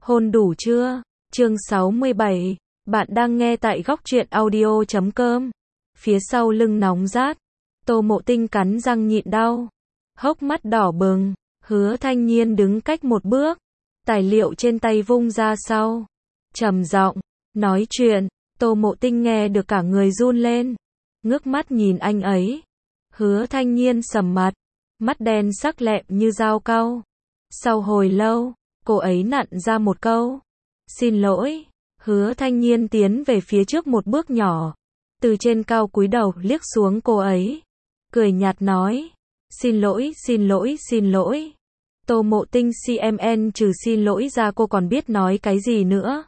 Hôn đủ chưa? Chương 67. Bạn đang nghe tại góc truyện audio.com. Phía sau lưng nóng rát. Tô Mộ Tinh cắn răng nhịn đau. Hốc mắt đỏ bừng. Hứa Thanh Nhiên đứng cách một bước. Tài liệu trên tay vung ra sau. Trầm giọng nói chuyện. Tô Mộ Tinh nghe được cả người run lên. Ngước mắt nhìn anh ấy. Hứa Thanh Nhiên sầm mặt. Mắt đen sắc lẹm như dao cau. Sau hồi lâu, cô ấy nặn ra một câu. Xin lỗi. Hứa Thanh Nhiên tiến về phía trước một bước nhỏ. Từ trên cao cúi đầu liếc xuống cô ấy. Cười nhạt nói. Xin lỗi, xin lỗi, xin lỗi. Tô Mộ Tinh CMN trừ xin lỗi ra cô còn biết nói cái gì nữa.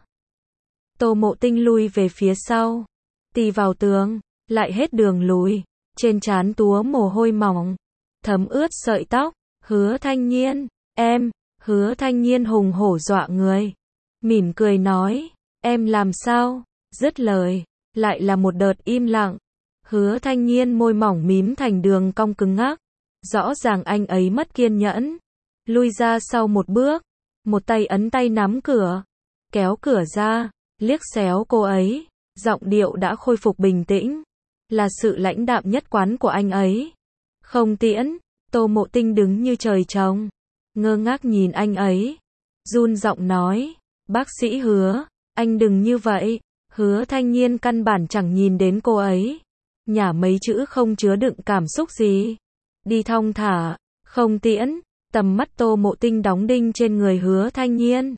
Tô Mộ Tinh lui về phía sau. Tì vào tường. Lại hết đường lùi. Trên trán túa mồ hôi mỏng. Thấm ướt sợi tóc. Hứa Thanh Nhiên. Em. Hứa Thanh Nhiên hùng hổ dọa người. Mỉm cười nói. Em làm sao? Dứt lời. Lại là một đợt im lặng. Hứa Thanh Nhiên môi mỏng mím thành đường cong cứng ngắc. Rõ ràng anh ấy mất kiên nhẫn. Lui ra sau một bước. Một tay ấn tay nắm cửa. Kéo cửa ra. Liếc xéo cô ấy. Giọng điệu đã khôi phục bình tĩnh. Là sự lãnh đạm nhất quán của anh ấy. Không tiễn. Tô Mộ Tinh đứng như trời trồng. Ngơ ngác nhìn anh ấy. Run giọng nói. Bác sĩ Hứa. Anh đừng như vậy. Hứa Thanh Nhiên căn bản chẳng nhìn đến cô ấy. Nhả mấy chữ không chứa đựng cảm xúc gì. Đi thong thả. Không tiễn. Tầm mắt Tô Mộ Tinh đóng đinh trên người Hứa Thanh Nhiên.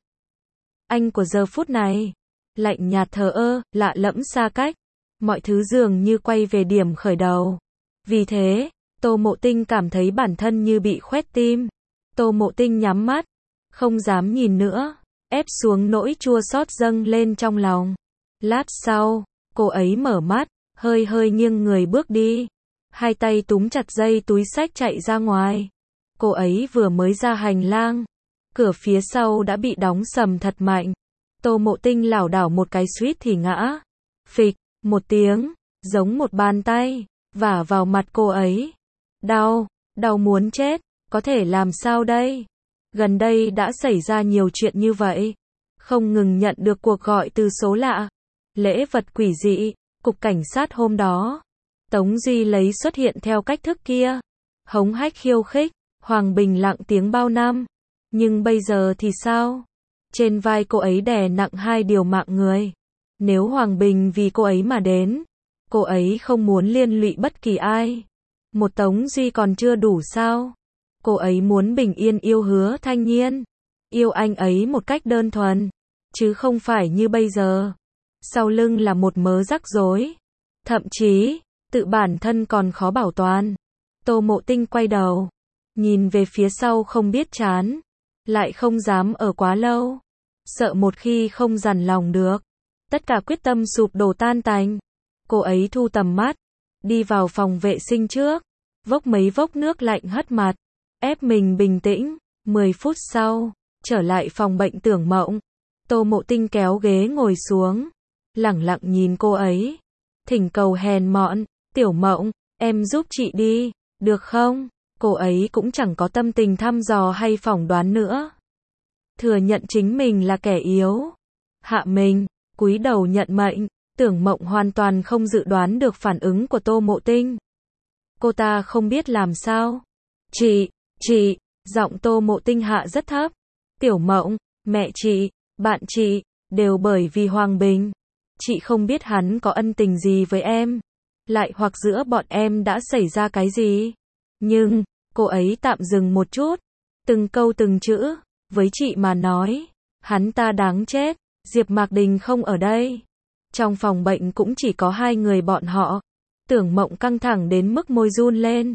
Anh của giờ phút này. Lạnh nhạt thờ ơ, lạ lẫm xa cách. Mọi thứ dường như quay về điểm khởi đầu. Vì thế, Tô Mộ Tinh cảm thấy bản thân như bị khoét tim. Tô Mộ Tinh nhắm mắt. Không dám nhìn nữa. Ép xuống nỗi chua xót dâng lên trong lòng. Lát sau, cô ấy mở mắt, hơi hơi nghiêng người bước đi. Hai tay túm chặt dây túi xách chạy ra ngoài. Cô ấy vừa mới ra hành lang. Cửa phía sau đã bị đóng sầm thật mạnh. Tô Mộ Tinh lảo đảo một cái suýt thì ngã. Phịch, một tiếng, giống một bàn tay, vả vào mặt cô ấy. Đau, đau muốn chết, có thể làm sao đây? Gần đây đã xảy ra nhiều chuyện như vậy. Không ngừng nhận được cuộc gọi từ số lạ. Lễ vật quỷ dị, cục cảnh sát hôm đó. Tống Duy lấy xuất hiện theo cách thức kia. Hống hách khiêu khích, Hoàng Bình lặng tiếng bao năm. Nhưng bây giờ thì sao? Trên vai cô ấy đè nặng hai điều mạng người. Nếu Hoàng Bình vì cô ấy mà đến, cô ấy không muốn liên lụy bất kỳ ai. Một Tống Duy còn chưa đủ sao? Cô ấy muốn bình yên yêu Hứa Thanh Nhiên. Yêu anh ấy một cách đơn thuần. Chứ không phải như bây giờ. Sau lưng là một mớ rắc rối. Thậm chí, tự bản thân còn khó bảo toàn. Tô Mộ Tinh quay đầu. Nhìn về phía sau không biết chán. Lại không dám ở quá lâu. Sợ một khi không dằn lòng được. Tất cả quyết tâm sụp đổ tan tành. Cô ấy thu tầm mắt. Đi vào phòng vệ sinh trước. Vốc mấy vốc nước lạnh hất mặt. Ép mình bình tĩnh. 10 phút sau. Trở lại phòng bệnh Tưởng Mộng. Tô Mộ Tinh kéo ghế ngồi xuống. Lẳng lặng nhìn cô ấy. Thỉnh cầu hèn mọn. Tiểu Mộng, em giúp chị đi. Được không? Cô ấy cũng chẳng có tâm tình thăm dò hay phỏng đoán nữa. Thừa nhận chính mình là kẻ yếu. Hạ mình. Cúi đầu nhận mệnh. Tưởng Mộng hoàn toàn không dự đoán được phản ứng của Tô Mộ Tinh. Cô ta không biết làm sao. Chị, giọng Tô Mộ Tinh hạ rất thấp. Tiểu Mộng, mẹ chị, bạn chị, đều bởi vì Hoàng Bình. Chị không biết hắn có ân tình gì với em. Lại hoặc giữa bọn em đã xảy ra cái gì. Nhưng, cô ấy tạm dừng một chút. Từng câu từng chữ, với chị mà nói. Hắn ta đáng chết. Diệp Mạc Đình không ở đây. Trong phòng bệnh cũng chỉ có hai người bọn họ. Tưởng Mộng căng thẳng đến mức môi run lên.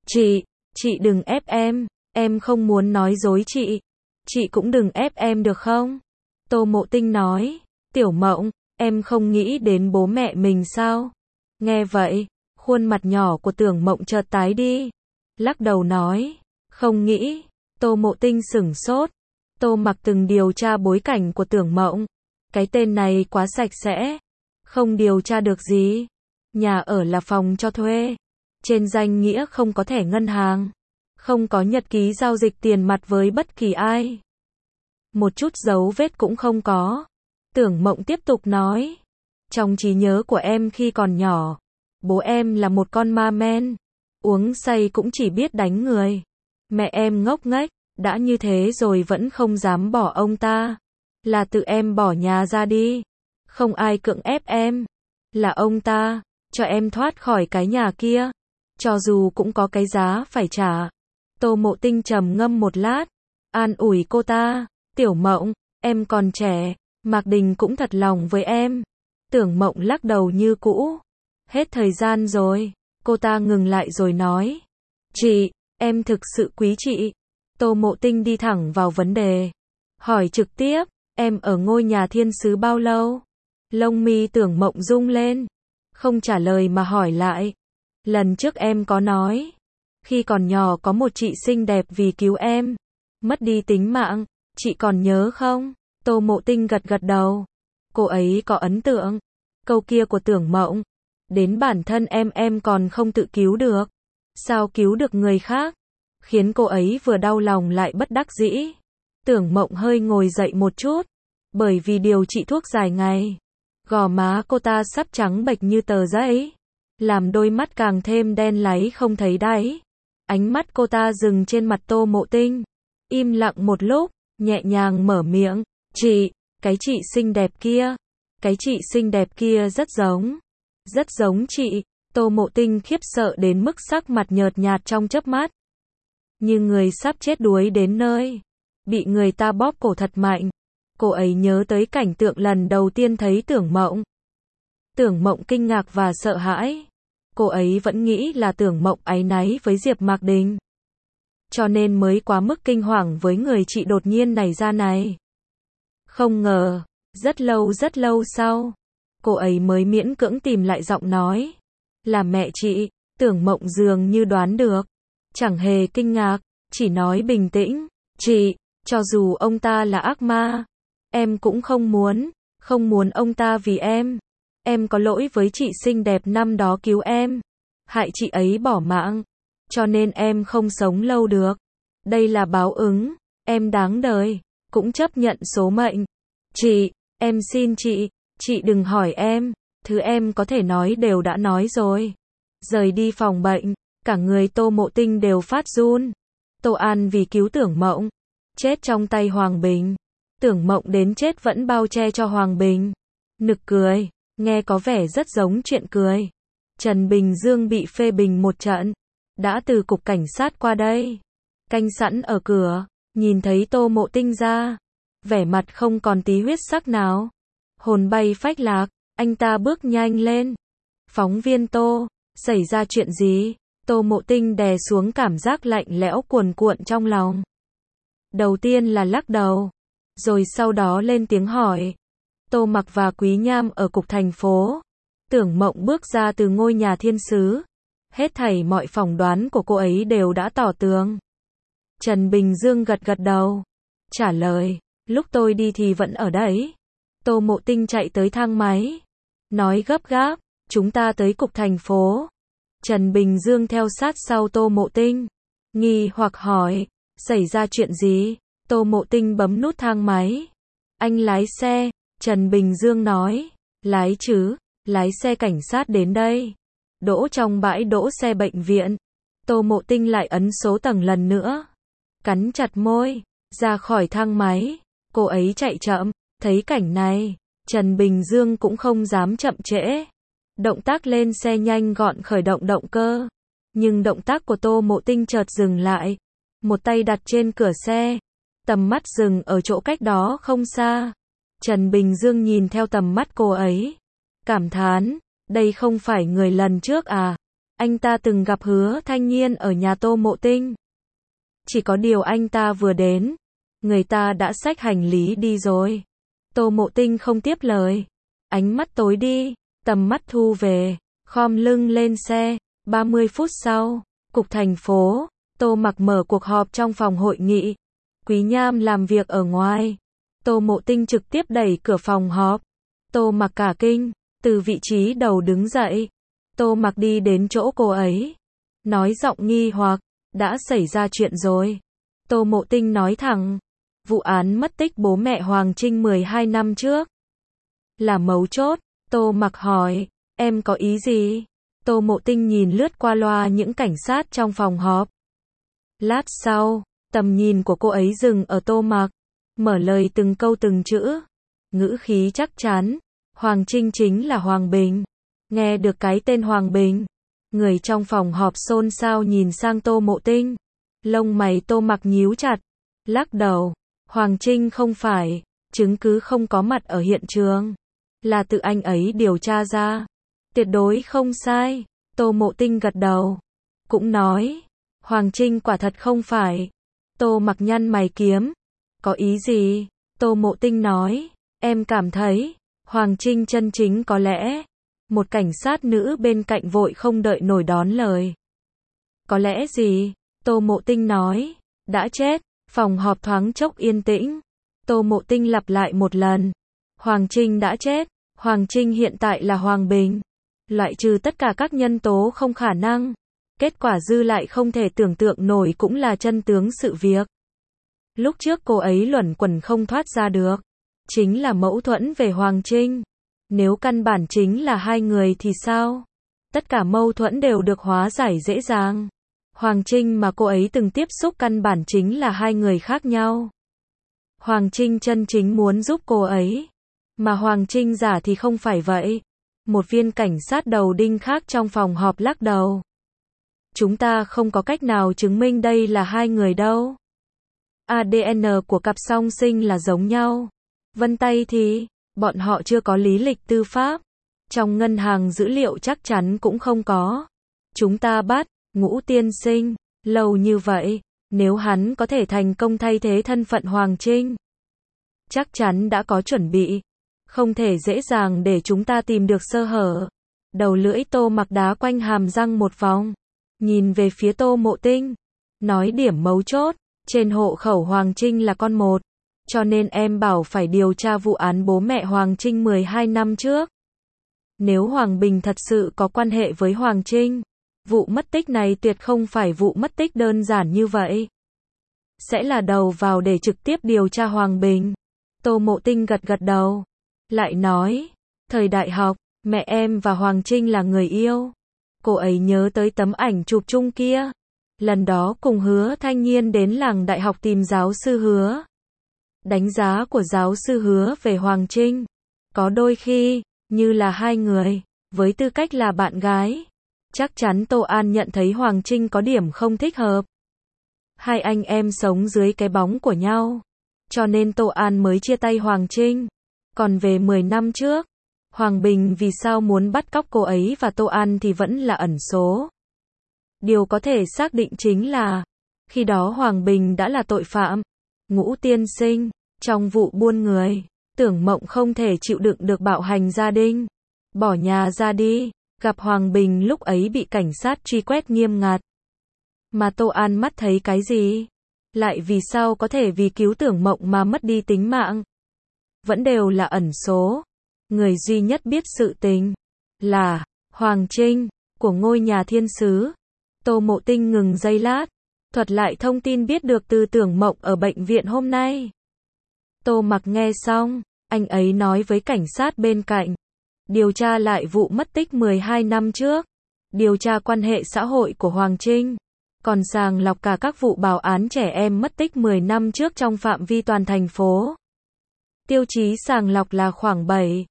Chị đừng ép em không muốn nói dối chị. Chị cũng đừng ép em được không? Tô Mộ Tinh nói. Tiểu Mộng, em không nghĩ đến bố mẹ mình sao? Nghe vậy, khuôn mặt nhỏ của Tưởng Mộng chợt tái đi. Lắc đầu nói. Không nghĩ. Tô Mộ Tinh sửng sốt. Tô Mặc từng điều tra bối cảnh của Tưởng Mộng. Cái tên này quá sạch sẽ. Không điều tra được gì. Nhà ở là phòng cho thuê. Trên danh nghĩa không có thẻ ngân hàng. Không có nhật ký giao dịch tiền mặt với bất kỳ ai. một chút dấu vết cũng không có. Tưởng Mộng tiếp tục nói, trong trí nhớ của em khi còn nhỏ, bố em là một con ma men, uống say cũng chỉ biết đánh người. Mẹ em ngốc nghếch, đã như thế rồi vẫn không dám bỏ ông ta. Là tự em bỏ nhà ra đi, không ai cưỡng ép em. Là ông ta cho em thoát khỏi cái nhà kia, cho dù cũng có cái giá phải trả. Tô Mộ Tinh trầm ngâm một lát, an ủi cô ta, Tiểu Mộng, em còn trẻ, Mạc Đình cũng thật lòng với em. Tưởng Mộng lắc đầu như cũ. Hết thời gian rồi. Cô ta ngừng lại rồi nói, chị, em thực sự quý chị. Tô Mộ Tinh đi thẳng vào vấn đề, hỏi trực tiếp, em ở ngôi nhà thiên sứ bao lâu? Lông mi Tưởng Mộng rung lên, không trả lời mà hỏi lại. Lần trước em có nói, khi còn nhỏ có một chị xinh đẹp vì cứu em, mất đi tính mạng, chị còn nhớ không? Tô Mộ Tinh gật gật đầu. Cô ấy có ấn tượng. Câu kia của Tưởng Mộng, đến bản thân em còn không tự cứu được, sao cứu được người khác? Khiến cô ấy vừa đau lòng lại bất đắc dĩ. Tưởng Mộng hơi ngồi dậy một chút, bởi vì điều trị thuốc dài ngày. Gò má cô ta sắp trắng bệch như tờ giấy, làm đôi mắt càng thêm đen láy không thấy đáy. Ánh mắt cô ta dừng trên mặt Tô Mộ Tinh, im lặng một lúc, nhẹ nhàng mở miệng, chị, cái chị xinh đẹp kia, cái chị xinh đẹp kia rất giống chị. Tô Mộ Tinh khiếp sợ đến mức sắc mặt nhợt nhạt trong chớp mắt, như người sắp chết đuối đến nơi, bị người ta bóp cổ thật mạnh. Cô ấy nhớ tới cảnh tượng lần đầu tiên thấy Tưởng Mộng. Tưởng Mộng kinh ngạc và sợ hãi. Cô ấy vẫn nghĩ là Tưởng Mộng áy náy với Diệp Mạc Đình, cho nên mới quá mức kinh hoàng với người chị đột nhiên nảy ra này. Không ngờ, rất lâu sau, cô ấy mới miễn cưỡng tìm lại giọng nói, là mẹ chị. Tưởng Mộng dường như đoán được, chẳng hề kinh ngạc, chỉ nói bình tĩnh, chị, cho dù ông ta là ác ma, em cũng không muốn ông ta vì em có lỗi với chị xinh đẹp năm đó cứu em, hại chị ấy bỏ mạng, cho nên em không sống lâu được. Đây là báo ứng, em đáng đời, cũng chấp nhận số mệnh. Chị, em xin chị đừng hỏi em, thứ em có thể nói đều đã nói rồi. Rời đi phòng bệnh, cả người Tô Mộ Tinh đều phát run. Tô An vì cứu Tưởng Mộng, chết trong tay Hoàng Bình. Tưởng Mộng đến chết vẫn bao che cho Hoàng Bình. Nực cười, nghe có vẻ rất giống chuyện cười. Trần Bình Dương bị phê bình một trận, đã từ cục cảnh sát qua đây, canh sẵn ở cửa, nhìn thấy Tô Mộ Tinh ra, vẻ mặt không còn tí huyết sắc nào, hồn bay phách lạc, anh ta bước nhanh lên. Phóng viên Tô, xảy ra chuyện gì? Tô Mộ Tinh đè xuống cảm giác lạnh lẽo cuồn cuộn trong lòng. Đầu tiên là lắc đầu, rồi sau đó lên tiếng hỏi. Tô Mặc và Quý Nham ở cục thành phố. Tưởng Mộng bước ra từ ngôi nhà thiên sứ. Hết thảy mọi phỏng đoán của cô ấy đều đã tỏ tường. Trần Bình Dương gật gật đầu, trả lời, lúc tôi đi thì vẫn ở đấy. Tô Mộ Tinh chạy tới thang máy, nói gấp gáp, chúng ta tới cục thành phố. Trần Bình Dương theo sát sau Tô Mộ Tinh, nghi hoặc hỏi, xảy ra chuyện gì? Tô Mộ Tinh bấm nút thang máy. Anh lái xe, Trần Bình Dương nói, lái chứ, lái xe cảnh sát đến đây. Đỗ trong bãi đỗ xe bệnh viện. Tô Mộ Tinh lại ấn số tầng lần nữa, cắn chặt môi, ra khỏi thang máy. Cô ấy chạy chậm, thấy cảnh này, Trần Bình Dương cũng không dám chậm trễ. Động tác lên xe nhanh gọn khởi động động cơ. Nhưng động tác của Tô Mộ Tinh chợt dừng lại. Một tay đặt trên cửa xe. Tầm mắt dừng ở chỗ cách đó không xa. Trần Bình Dương nhìn theo tầm mắt cô ấy, cảm thán, đây không phải người lần trước à? Anh ta từng gặp Hứa Thanh Nhiên ở nhà Tô Mộ Tinh. Chỉ có điều anh ta vừa đến, người ta đã xách hành lý đi rồi. Tô Mộ Tinh không tiếp lời. Ánh mắt tối đi, tầm mắt thu về, khom lưng lên xe. 30 phút sau, cục thành phố, Tô Mặc mở cuộc họp trong phòng hội nghị. Quý Nham làm việc ở ngoài. Tô Mộ Tinh trực tiếp đẩy cửa phòng họp. Tô Mặc cả kinh, từ vị trí đầu đứng dậy. Tô Mặc đi đến chỗ cô ấy, nói giọng nghi hoặc, đã xảy ra chuyện rồi. Tô Mộ Tinh nói thẳng, Vụ án mất tích bố mẹ Hoàng Trinh 12 năm trước là mấu chốt. Tô Mặc hỏi, em có ý gì? Tô Mộ Tinh nhìn lướt qua loa những cảnh sát trong phòng họp. Lát sau, tầm nhìn của cô ấy dừng ở Tô Mặc, mở lời từng câu từng chữ, ngữ khí chắc chắn. Hoàng Trinh chính là Hoàng Bình. Nghe được cái tên Hoàng Bình, người trong phòng họp xôn xao nhìn sang Tô Mộ Tinh. Lông mày Tô Mặc nhíu chặt, lắc đầu. Hoàng Trinh không phải, chứng cứ không có mặt ở hiện trường, là tự anh ấy điều tra ra. Tuyệt đối không sai. Tô Mộ Tinh gật đầu, cũng nói, Hoàng Trinh quả thật không phải. Tô Mặc nhăn mày kiếm, có ý gì? Tô Mộ Tinh nói, em cảm thấy, Hoàng Trinh chân chính có lẽ. Một cảnh sát nữ bên cạnh vội không đợi nổi đón lời. Có lẽ gì? Tô Mộ Tinh nói, đã chết. Phòng họp thoáng chốc yên tĩnh. Tô Mộ Tinh lặp lại một lần. Hoàng Trinh đã chết. Hoàng Trinh hiện tại là Hoàng Bình. Loại trừ tất cả các nhân tố không khả năng. Kết quả dư lại không thể tưởng tượng nổi cũng là chân tướng sự việc. Lúc trước cô ấy luẩn quẩn không thoát ra được. Chính là mâu thuẫn về Hoàng Trinh. Nếu căn bản chính là hai người thì sao? Tất cả mâu thuẫn đều được hóa giải dễ dàng. Hoàng Trinh mà cô ấy từng tiếp xúc căn bản chính là hai người khác nhau. Hoàng Trinh chân chính muốn giúp cô ấy, mà Hoàng Trinh giả thì không phải vậy. Một viên cảnh sát đầu đinh khác trong phòng họp lắc đầu. Chúng ta không có cách nào chứng minh đây là hai người đâu. ADN của cặp song sinh là giống nhau. Vân tay thì, bọn họ chưa có lý lịch tư pháp. Trong ngân hàng dữ liệu chắc chắn cũng không có. Chúng ta bắt Ngũ tiên sinh, lâu như vậy, nếu hắn có thể thành công thay thế thân phận Hoàng Trinh, chắc chắn đã có chuẩn bị, không thể dễ dàng để chúng ta tìm được sơ hở. Đầu lưỡi Tô Mặc đá quanh hàm răng một vòng, nhìn về phía Tô Mộ Tinh, nói điểm mấu chốt, trên hộ khẩu Hoàng Trinh là con một, cho nên em bảo phải điều tra vụ án bố mẹ Hoàng Trinh 12 năm trước. Nếu Hoàng Bình thật sự có quan hệ với Hoàng Trinh, vụ mất tích này tuyệt không phải vụ mất tích đơn giản như vậy. Sẽ là đầu vào để trực tiếp điều tra Hoàng Bình. Tô Mộ Tinh gật gật đầu. Lại nói, thời đại học, mẹ em và Hoàng Trinh là người yêu. Cô ấy nhớ tới tấm ảnh chụp chung kia. Lần đó cùng Hứa Thanh Nhiên đến làng đại học tìm giáo sư Hứa. Đánh giá của giáo sư Hứa về Hoàng Trinh, có đôi khi, như là hai người, với tư cách là bạn gái. Chắc chắn Tô An nhận thấy Hoàng Trinh có điểm không thích hợp. Hai anh em sống dưới cái bóng của nhau. Cho nên Tô An mới chia tay Hoàng Trinh. Còn về 10 năm trước, Hoàng Bình vì sao muốn bắt cóc cô ấy và Tô An thì vẫn là ẩn số. Điều có thể xác định chính là, khi đó Hoàng Bình đã là tội phạm. Ngũ tiên sinh, trong vụ buôn người, Tưởng Mộng không thể chịu đựng được bạo hành gia đình. Bỏ nhà ra đi. Gặp Hoàng Bình lúc ấy bị cảnh sát truy quét nghiêm ngặt. Mà Tô An mắt thấy cái gì? Lại vì sao có thể vì cứu Tưởng Mộng mà mất đi tính mạng? Vẫn đều là ẩn số. Người duy nhất biết sự tình là Hoàng Trinh, của ngôi nhà thiên sứ. Tô Mộ Tinh ngừng giây lát, thuật lại thông tin biết được từ Tưởng Mộng ở bệnh viện hôm nay. Tô Mặc nghe xong, anh ấy nói với cảnh sát bên cạnh. Điều tra lại vụ mất tích 12 năm trước. Điều tra quan hệ xã hội của Hoàng Trinh. Còn sàng lọc cả các vụ báo án trẻ em mất tích 10 năm trước trong phạm vi toàn thành phố. Tiêu chí sàng lọc là khoảng 7,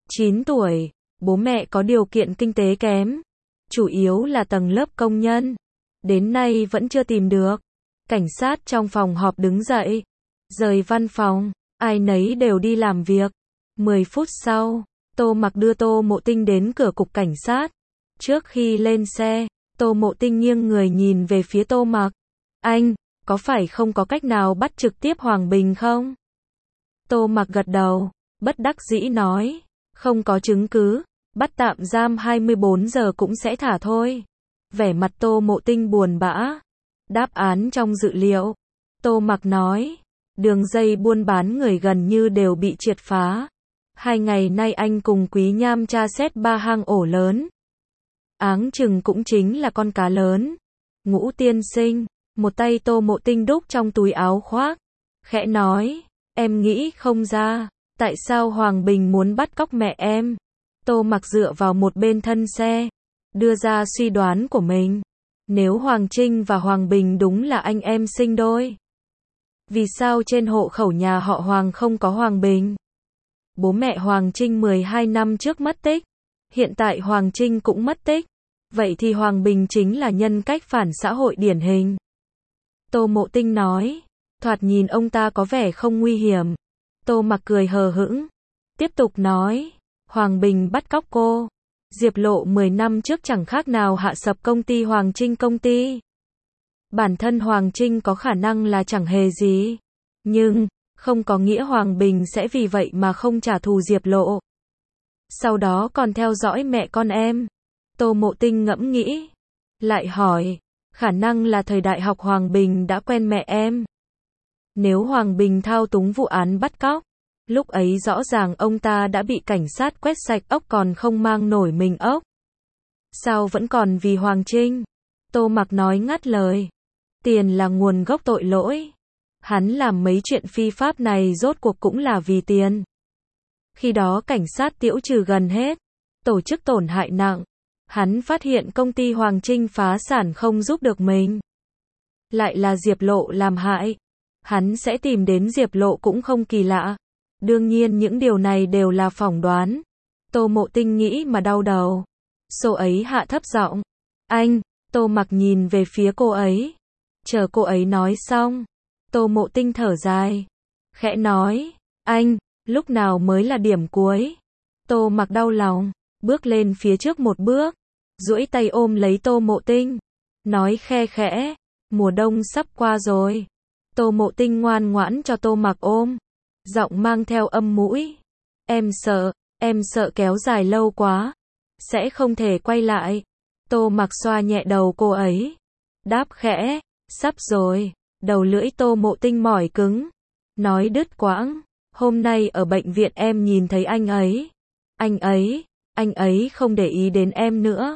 9 tuổi, bố mẹ có điều kiện kinh tế kém. Chủ yếu là tầng lớp công nhân. Đến nay vẫn chưa tìm được. Cảnh sát trong phòng họp đứng dậy. Rời văn phòng, ai nấy đều đi làm việc. 10 phút sau, Tô Mặc đưa Tô Mộ Tinh đến cửa cục cảnh sát. Trước khi lên xe, Tô Mộ Tinh nghiêng người nhìn về phía Tô Mặc. Anh, có phải không có cách nào bắt trực tiếp Hoàng Bình không? Tô Mặc gật đầu, bất đắc dĩ nói. Không có chứng cứ, bắt tạm giam 24 giờ cũng sẽ thả thôi. Vẻ mặt Tô Mộ Tinh buồn bã. Đáp án trong dự liệu. Tô Mặc nói. Đường dây buôn bán người gần như đều bị triệt phá. 2 ngày nay anh cùng Quý Nham tra xét 3 hang ổ lớn. Áng chừng cũng chính là con cá lớn. Ngũ tiên sinh, một tay Tô Mộ Tinh đút trong túi áo khoác. khẽ nói, em nghĩ không ra, tại sao Hoàng Bình muốn bắt cóc mẹ em. Tô Mặc dựa vào một bên thân xe, đưa ra suy đoán của mình. Nếu Hoàng Trinh và Hoàng Bình đúng là anh em sinh đôi, vì sao trên hộ khẩu nhà họ Hoàng không có Hoàng Bình? Bố mẹ Hoàng Trinh 12 năm trước mất tích, hiện tại Hoàng Trinh cũng mất tích, vậy thì Hoàng Bình chính là nhân cách phản xã hội điển hình. Tô Mộ Tinh nói, thoạt nhìn ông ta có vẻ không nguy hiểm. Tô Mặc cười hờ hững, tiếp tục nói, Hoàng Bình bắt cóc cô. Diệp Lộ 10 năm trước chẳng khác nào hạ sập công ty Hoàng Trinh công ty. Bản thân Hoàng Trinh có khả năng là chẳng hề gì, nhưng không có nghĩa Hoàng Bình sẽ vì vậy mà không trả thù Diệp Lộ. Sau đó còn theo dõi mẹ con em. Tô Mộ Tinh ngẫm nghĩ, lại hỏi, khả năng là thời đại học Hoàng Bình đã quen mẹ em. Nếu Hoàng Bình thao túng vụ án bắt cóc, lúc ấy rõ ràng ông ta đã bị cảnh sát quét sạch ốc còn không mang nổi mình ốc. Sao vẫn còn vì Hoàng Trinh? Tô Mặc nói ngắt lời. Tiền là nguồn gốc tội lỗi. Hắn làm mấy chuyện phi pháp này rốt cuộc cũng là vì tiền. Khi đó cảnh sát tiễu trừ gần hết, tổ chức tổn hại nặng. Hắn phát hiện công ty Hoàng Trinh phá sản không giúp được mình. Lại là Diệp Lộ làm hại. Hắn sẽ tìm đến Diệp Lộ cũng không kỳ lạ. Đương nhiên những điều này đều là phỏng đoán. Tô Mộ Tinh nghĩ mà đau đầu. Số ấy hạ thấp giọng. Anh, Tô Mặc nhìn về phía cô ấy. Chờ cô ấy nói xong. Tô Mộ Tinh thở dài. Khẽ nói, anh, lúc nào mới là điểm cuối? Tô Mặc đau lòng, bước lên phía trước một bước. Duỗi tay ôm lấy Tô Mộ Tinh. Nói khe khẽ, mùa đông sắp qua rồi. Tô Mộ Tinh ngoan ngoãn cho Tô Mặc ôm. Giọng mang theo âm mũi. Em sợ kéo dài lâu quá. Sẽ không thể quay lại. Tô Mặc xoa nhẹ đầu cô ấy. Đáp khẽ, sắp rồi. Đầu lưỡi Tô Mộ Tinh mỏi cứng. Nói đứt quãng. Hôm nay ở bệnh viện em nhìn thấy anh ấy. Anh ấy không để ý đến em nữa.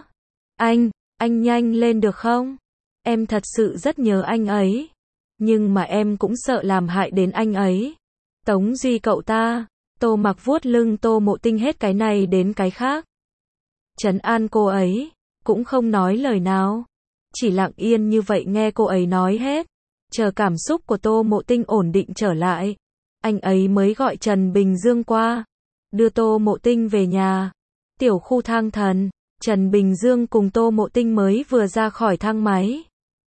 Anh nhanh lên được không? Em thật sự rất nhớ anh ấy. Nhưng mà em cũng sợ làm hại đến anh ấy. Tống Duy cậu ta. Tô Mặc vuốt lưng Tô Mộ Tinh hết cái này đến cái khác. Trấn an cô ấy. Cũng không nói lời nào. Chỉ lặng yên như vậy nghe cô ấy nói hết. Chờ cảm xúc của Tô Mộ Tinh ổn định trở lại. Anh ấy mới gọi Trần Bình Dương qua. Đưa Tô Mộ Tinh về nhà. Tiểu khu thang thần. Trần Bình Dương cùng Tô Mộ Tinh mới vừa ra khỏi thang máy.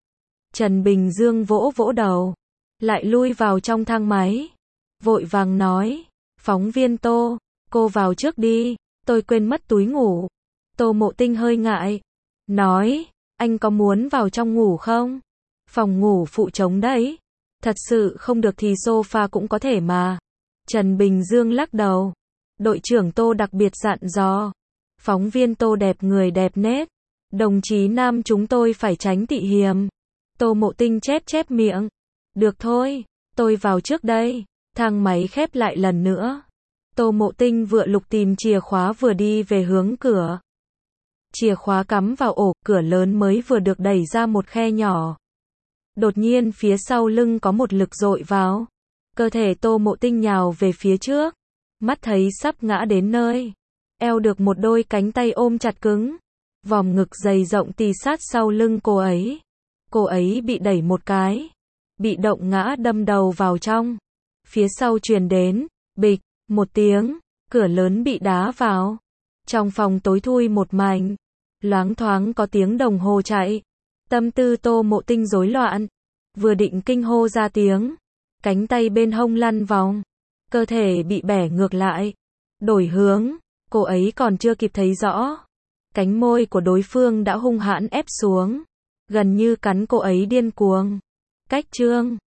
Trần Bình Dương vỗ vỗ đầu. Lại lui vào trong thang máy. Vội vàng nói. Phóng viên Tô, cô vào trước đi. Tôi quên mất túi ngủ. Tô Mộ Tinh hơi ngại. Nói, anh có muốn vào trong ngủ không? Phòng ngủ phụ trống đấy. Thật sự không được thì sofa cũng có thể mà. Trần Bình Dương lắc đầu. Đội trưởng Tô đặc biệt dặn dò. Phóng viên Tô đẹp người đẹp nết. Đồng chí nam chúng tôi phải tránh tị hiềm. Tô Mộ Tinh chép miệng. Được thôi, tôi vào trước đây. Thang máy khép lại lần nữa. Tô Mộ Tinh vừa lục tìm chìa khóa vừa đi về hướng cửa. Chìa khóa cắm vào ổ, cửa lớn mới vừa được đẩy ra một khe nhỏ. Đột nhiên phía sau lưng có một lực dội vào. Cơ thể Tô Mộ Tinh nhào về phía trước. Mắt thấy sắp ngã đến nơi. Eo được một đôi cánh tay ôm chặt cứng. Vòng ngực dày rộng tì sát sau lưng cô ấy. Cô ấy bị đẩy một cái. Bị động ngã đâm đầu vào trong. Phía sau truyền đến, bịch, một tiếng. Cửa lớn bị đá vào. Trong phòng tối thui một mảnh. Loáng thoáng có tiếng đồng hồ chạy. Tâm tư Tô Mộ Tinh rối loạn. Vừa định kinh hô ra tiếng. Cánh tay bên hông lăn vòng. Cơ thể bị bẻ ngược lại. Đổi hướng. Cô ấy còn chưa kịp thấy rõ. Cánh môi của đối phương đã hung hãn ép xuống. Gần như cắn cô ấy điên cuồng. Cách chương